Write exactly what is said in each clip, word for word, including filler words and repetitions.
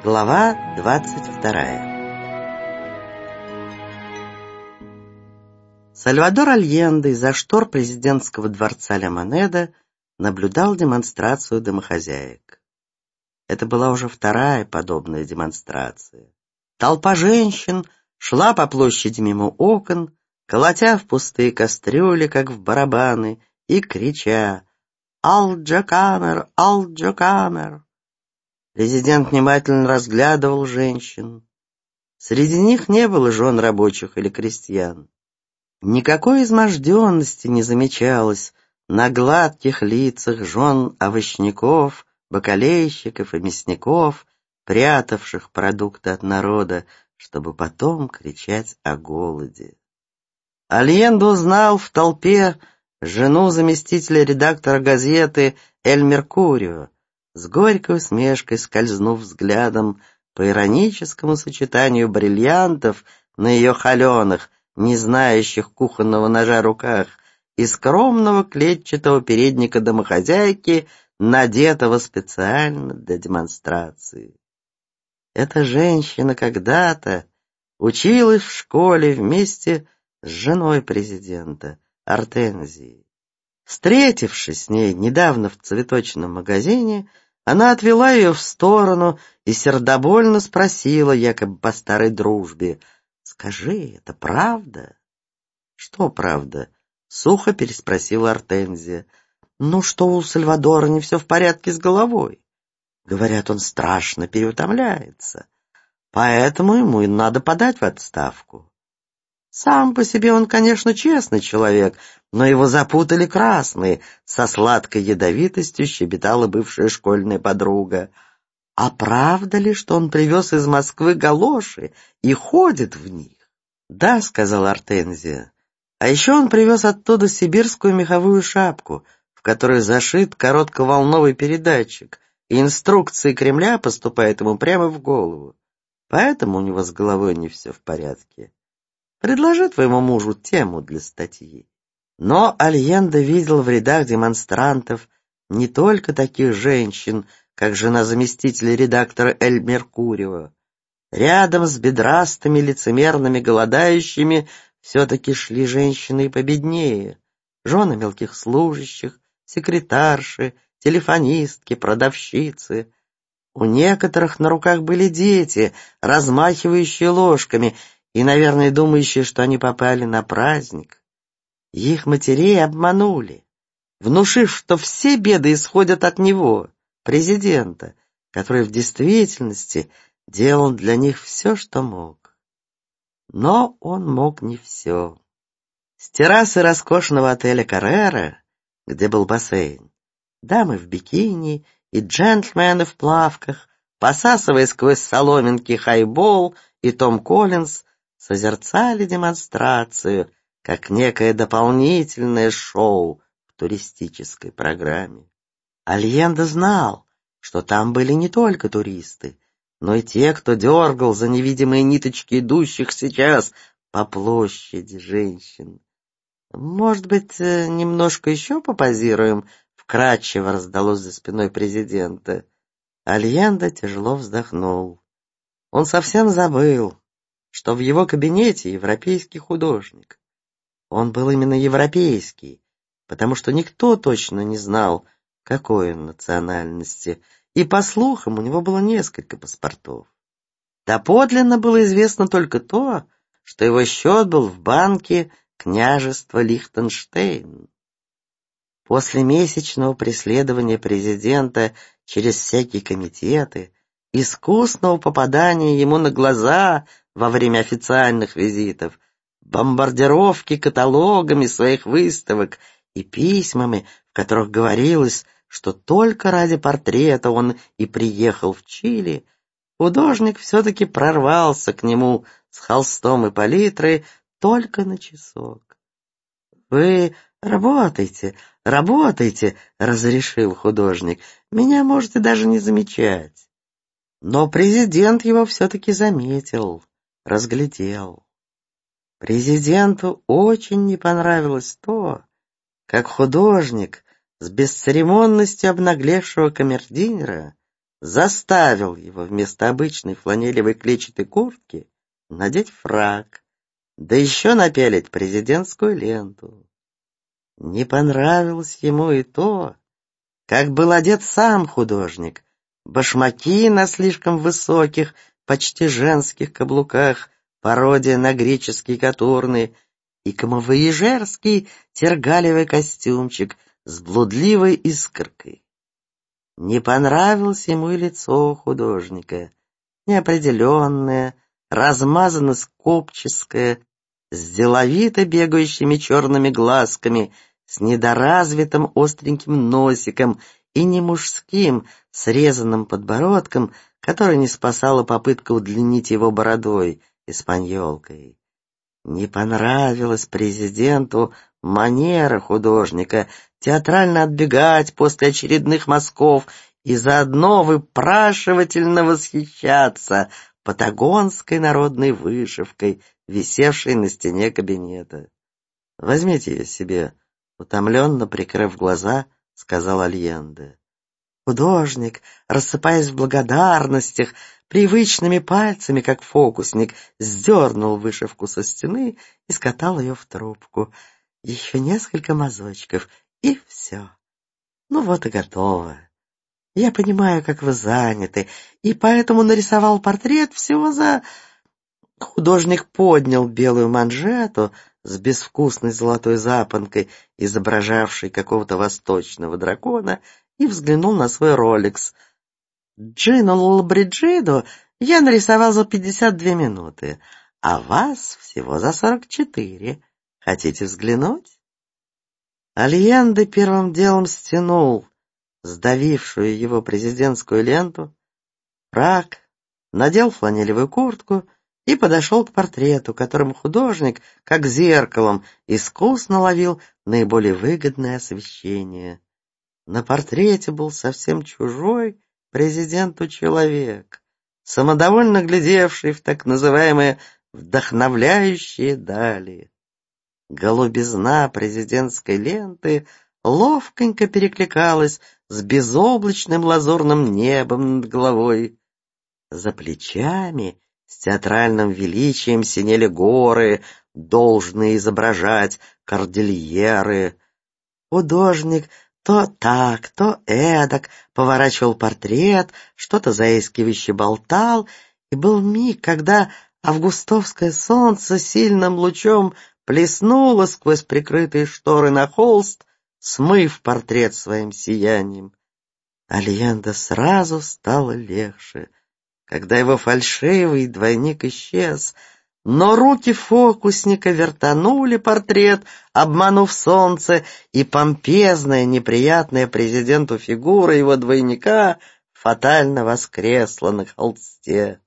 Глава двадцать вторая. Сальвадор Альенде из-за штор президентского дворца Ля-Монеда наблюдал демонстрацию домохозяек. Это была уже вторая подобная демонстрация. Толпа женщин шла по площади мимо окон, колотя в пустые кастрюли, как в барабаны, и крича «Ал-Джакамер! Ал-Джакамер!». Президент внимательно разглядывал женщин. Среди них не было жен рабочих или крестьян. Никакой изможденности не замечалось на гладких лицах жен овощников, бакалейщиков и мясников, прятавших продукты от народа, чтобы потом кричать о голоде. Альенде узнал в толпе жену заместителя редактора газеты «Эль Меркурио», с горькой усмешкой скользнув взглядом по ироническому сочетанию бриллиантов на ее холеных, не знающих кухонного ножа руках, и скромного клетчатого передника домохозяйки, надетого специально для демонстрации. Эта женщина когда-то училась в школе вместе с женой президента, Артензией. Встретившись с ней недавно в цветочном магазине, она отвела ее в сторону и сердобольно спросила, якобы по старой дружбе: «Скажи, это правда?» «Что правда?» — сухо переспросила Артензия. «Ну, что у Сальвадора не все в порядке с головой. Говорят, он страшно переутомляется, поэтому ему и надо подать в отставку. Сам по себе он, конечно, честный человек, но его запутали красные, со сладкой ядовитостью щебетала бывшая школьная подруга. А правда ли, что он привез из Москвы галоши и ходит в них?» «Да», — сказала Артензия. «А еще он привез оттуда сибирскую меховую шапку, в которой зашит коротковолновый передатчик, и инструкции Кремля поступают ему прямо в голову. Поэтому у него с головой не все в порядке. Предложи твоему мужу тему для статьи». Но Альенде видел в рядах демонстрантов не только таких женщин, как жена заместителя редактора Эль Меркурио. Рядом с бедрастыми лицемерными голодающими все-таки шли женщины и победнее. Жены мелких служащих, секретарши, телефонистки, продавщицы. У некоторых на руках были дети, размахивающие ложками и, наверное, думающие, что они попали на праздник. Их матерей обманули, внушив, что все беды исходят от него, президента, который в действительности делал для них все, что мог. Но он мог не все. С террасы роскошного отеля «Каррера», где был бассейн, дамы в бикини и джентльмены в плавках, посасывая сквозь соломинки хайбол и Том Коллинз, созерцали демонстрацию как некое дополнительное шоу в туристической программе. Альенде знал, что там были не только туристы, но и те, кто дергал за невидимые ниточки идущих сейчас по площади женщин. «Может быть, немножко еще попозируем?» — вкрадчиво раздалось за спиной президента. Альенде тяжело вздохнул. Он совсем забыл, что в его кабинете европейский художник. Он был именно европейский, потому что никто точно не знал, какой он национальности, и, по слухам, у него было несколько паспортов. Доподлинно было известно только то, что его счет был в банке княжества Лихтенштейн. После месячного преследования президента через всякие комитеты, искусного попадания ему на глаза во время официальных визитов, бомбардировки каталогами своих выставок и письмами, в которых говорилось, что только ради портрета он и приехал в Чили, художник все-таки прорвался к нему с холстом и палитрой только на часок. «Вы работайте, работайте», — разрешил художник, — «меня можете даже не замечать». Но президент его все-таки заметил, разглядел. Президенту очень не понравилось то, как художник с бесцеремонностью обнаглевшего камердинера заставил его вместо обычной фланелевой клетчатой куртки надеть фрак, да еще напялить президентскую ленту. Не понравилось ему и то, как был одет сам художник. Башмаки на слишком высоких, почти женских каблуках, пародия на греческие катурны, и камовояжерский тергалевый костюмчик с блудливой искоркой. Не понравилось ему и лицо художника, неопределенное, размазано-скопческое, с деловито бегающими черными глазками, с недоразвитым остреньким носиком и не мужским, срезанным подбородком, который не спасала попытка удлинить его бородой, испаньолкой. Не понравилась президенту манера художника театрально отбегать после очередных мазков и заодно выпрашивательно восхищаться патагонской народной вышивкой, висевшей на стене кабинета. «Возьмите ее себе», — утомленно прикрыв глаза, сказал Альенде. Художник, рассыпаясь в благодарностях, привычными пальцами, как фокусник, сдернул вышивку со стены и скатал ее в трубку. Еще несколько мазочков, и все. Ну вот и готово. Я понимаю, как вы заняты, и поэтому нарисовал портрет всего за... Художник поднял белую манжету с безвкусной золотой запонкой, изображавшей какого-то восточного дракона, и взглянул на свой роликс. Джину Лоллабриджиду я нарисовал за пятьдесят две минуты, а вас всего за сорок четыре. Хотите взглянуть? Альенде первым делом стянул сдавившую его президентскую ленту, фрак, надел фланелевую куртку и подошел к портрету, которым художник, как зеркалом, искусно ловил наиболее выгодное освещение. На портрете был совсем чужой президенту человек, самодовольно глядевший в так называемые вдохновляющие дали. Голубизна президентской ленты ловконько перекликалась с безоблачным лазурным небом над головой. За плечами с театральным величием синели горы, должные изображать кордильеры. Художник то так, то эдак поворачивал портрет, что-то заискивающе болтал, и был миг, когда августовское солнце сильным лучом плеснуло сквозь прикрытые шторы на холст, смыв портрет своим сиянием. Альенде сразу стало легче, когда его фальшивый двойник исчез, но руки фокусника вертанули портрет, обманув солнце, и помпезная, неприятная президенту фигура его двойника фатально воскресла на холсте.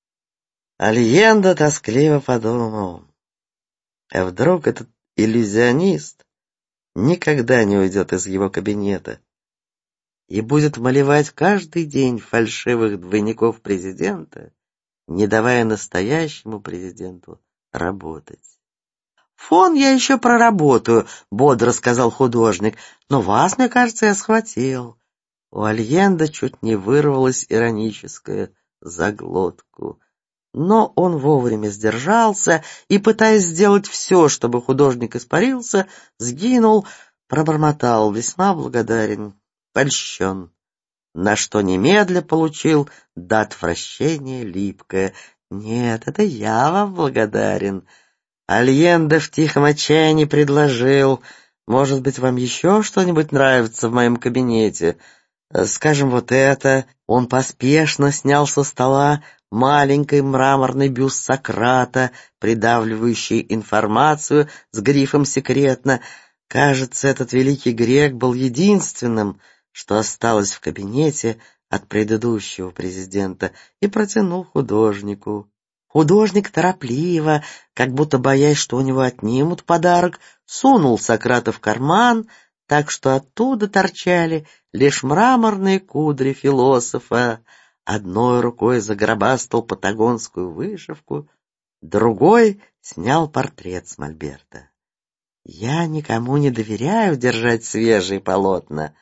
Альенде тоскливо подумал, а вдруг этот иллюзионист никогда не уйдет из его кабинета и будет малевать каждый день фальшивых двойников президента, не давая настоящему президенту работать. «Фон я еще проработаю», — бодро сказал художник, «но вас, мне кажется, я схватил». У Альенде чуть не вырвалось ироническое за глотку. Но он вовремя сдержался и, пытаясь сделать все, чтобы художник испарился, сгинул, пробормотал, весьма благодарен, польщен, на что немедля получил до отвращения липкое. «Нет, это я вам благодарен». Альенде в тихом отчаянии предложил, «Может быть, вам еще что-нибудь нравится в моем кабинете? Скажем, вот это». Он поспешно снял со стола маленький мраморный бюст Сократа, придавливающий информацию с грифом «секретно». Кажется, этот великий грек был единственным, что осталось в кабинете от предыдущего президента, и протянул художнику. Художник торопливо, как будто боясь, что у него отнимут подарок, сунул Сократа в карман, так что оттуда торчали лишь мраморные кудри философа. Одной рукой загробастал патагонскую вышивку, другой снял портрет с мольберта. «Я никому не доверяю держать свежие полотна,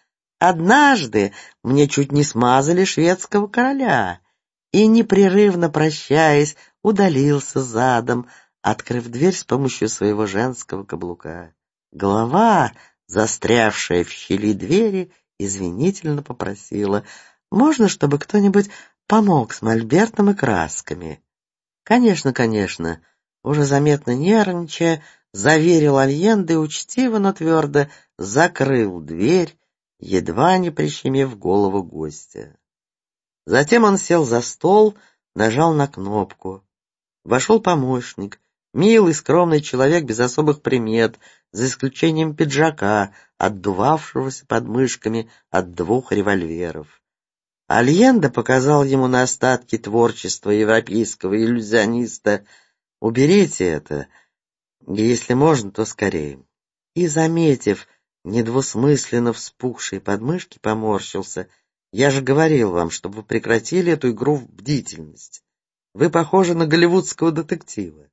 Однажды мне чуть не смазали шведского короля, и, непрерывно прощаясь, удалился задом, открыв дверь с помощью своего женского каблука. Голова, застрявшая в щели двери, извинительно попросила: «Можно, чтобы кто-нибудь помог с мольбертом и красками?» «Конечно, конечно», — уже заметно нервничая, заверил Альенде и учтиво, но твердо закрыл дверь, едва не прищемив голову гостя. Затем он сел за стол, нажал на кнопку. Вошел помощник, милый, скромный человек без особых примет, за исключением пиджака, отдувавшегося под мышками от двух револьверов. Альенде показал ему на остатки творчества европейского иллюзиониста: «Уберите это, и если можно, то скорее». И, заметив недвусмысленно вспухшие подмышки, поморщился: «Я же говорил вам, чтобы вы прекратили эту игру в бдительность. Вы похожи на голливудского детектива».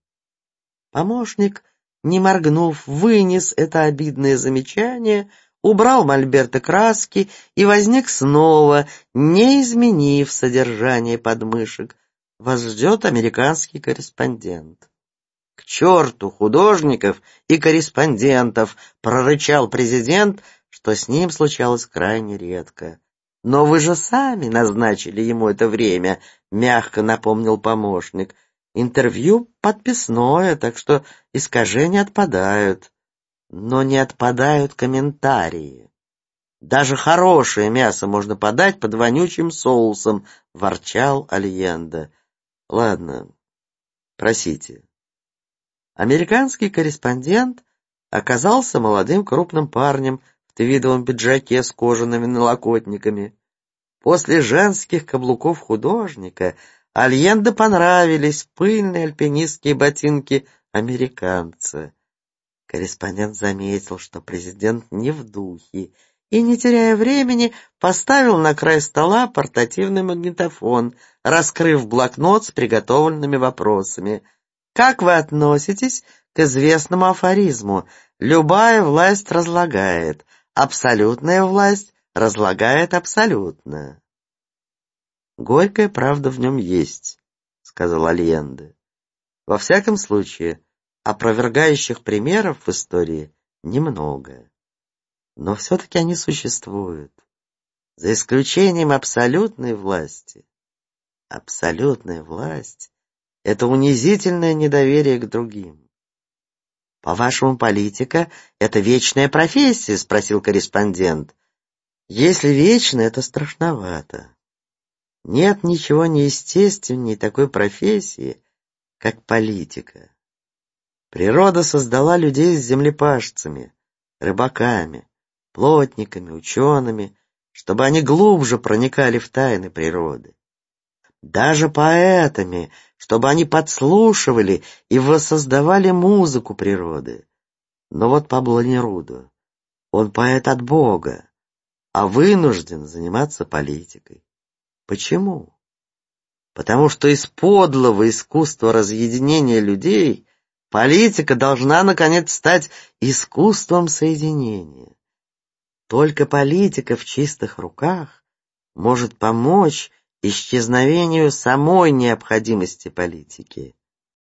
Помощник, не моргнув, вынес это обидное замечание, убрал мольберт и краски и возник снова, не изменив содержание подмышек. «Вас ждет американский корреспондент». «К черту художников и корреспондентов!» — прорычал президент, что с ним случалось крайне редко. «Но вы же сами назначили ему это время», — мягко напомнил помощник. «Интервью подписное, так что искажения отпадают. Но не отпадают комментарии. Даже хорошее мясо можно подать под вонючим соусом», — ворчал Альенде. «Ладно, просите». Американский корреспондент оказался молодым крупным парнем в твидовом пиджаке с кожаными налокотниками. После женских каблуков художника Альенде понравились пыльные альпинистские ботинки американца. Корреспондент заметил, что президент не в духе, и, не теряя времени, поставил на край стола портативный магнитофон, раскрыв блокнот с приготовленными вопросами. «Как вы относитесь к известному афоризму? Любая власть разлагает, абсолютная власть разлагает абсолютно». «Горькая правда в нем есть», — сказал Альенде. «Во всяком случае, опровергающих примеров в истории немного. Но все-таки они существуют, за исключением абсолютной власти. Абсолютная власть — это унизительное недоверие к другим». «По-вашему, политика — это вечная профессия?» — спросил корреспондент. «Если вечно, это страшновато. Нет ничего неестественнее такой профессии, как политика. Природа создала людей с землепашцами, рыбаками, плотниками, учеными, чтобы они глубже проникали в тайны природы. Даже поэтами, чтобы они подслушивали и воссоздавали музыку природы. Но вот Пабло Неруда, он поэт от Бога, а вынужден заниматься политикой. Почему? Потому что из подлого искусства разъединения людей политика должна, наконец, стать искусством соединения. Только политика в чистых руках может помочь исчезновению самой необходимости политики.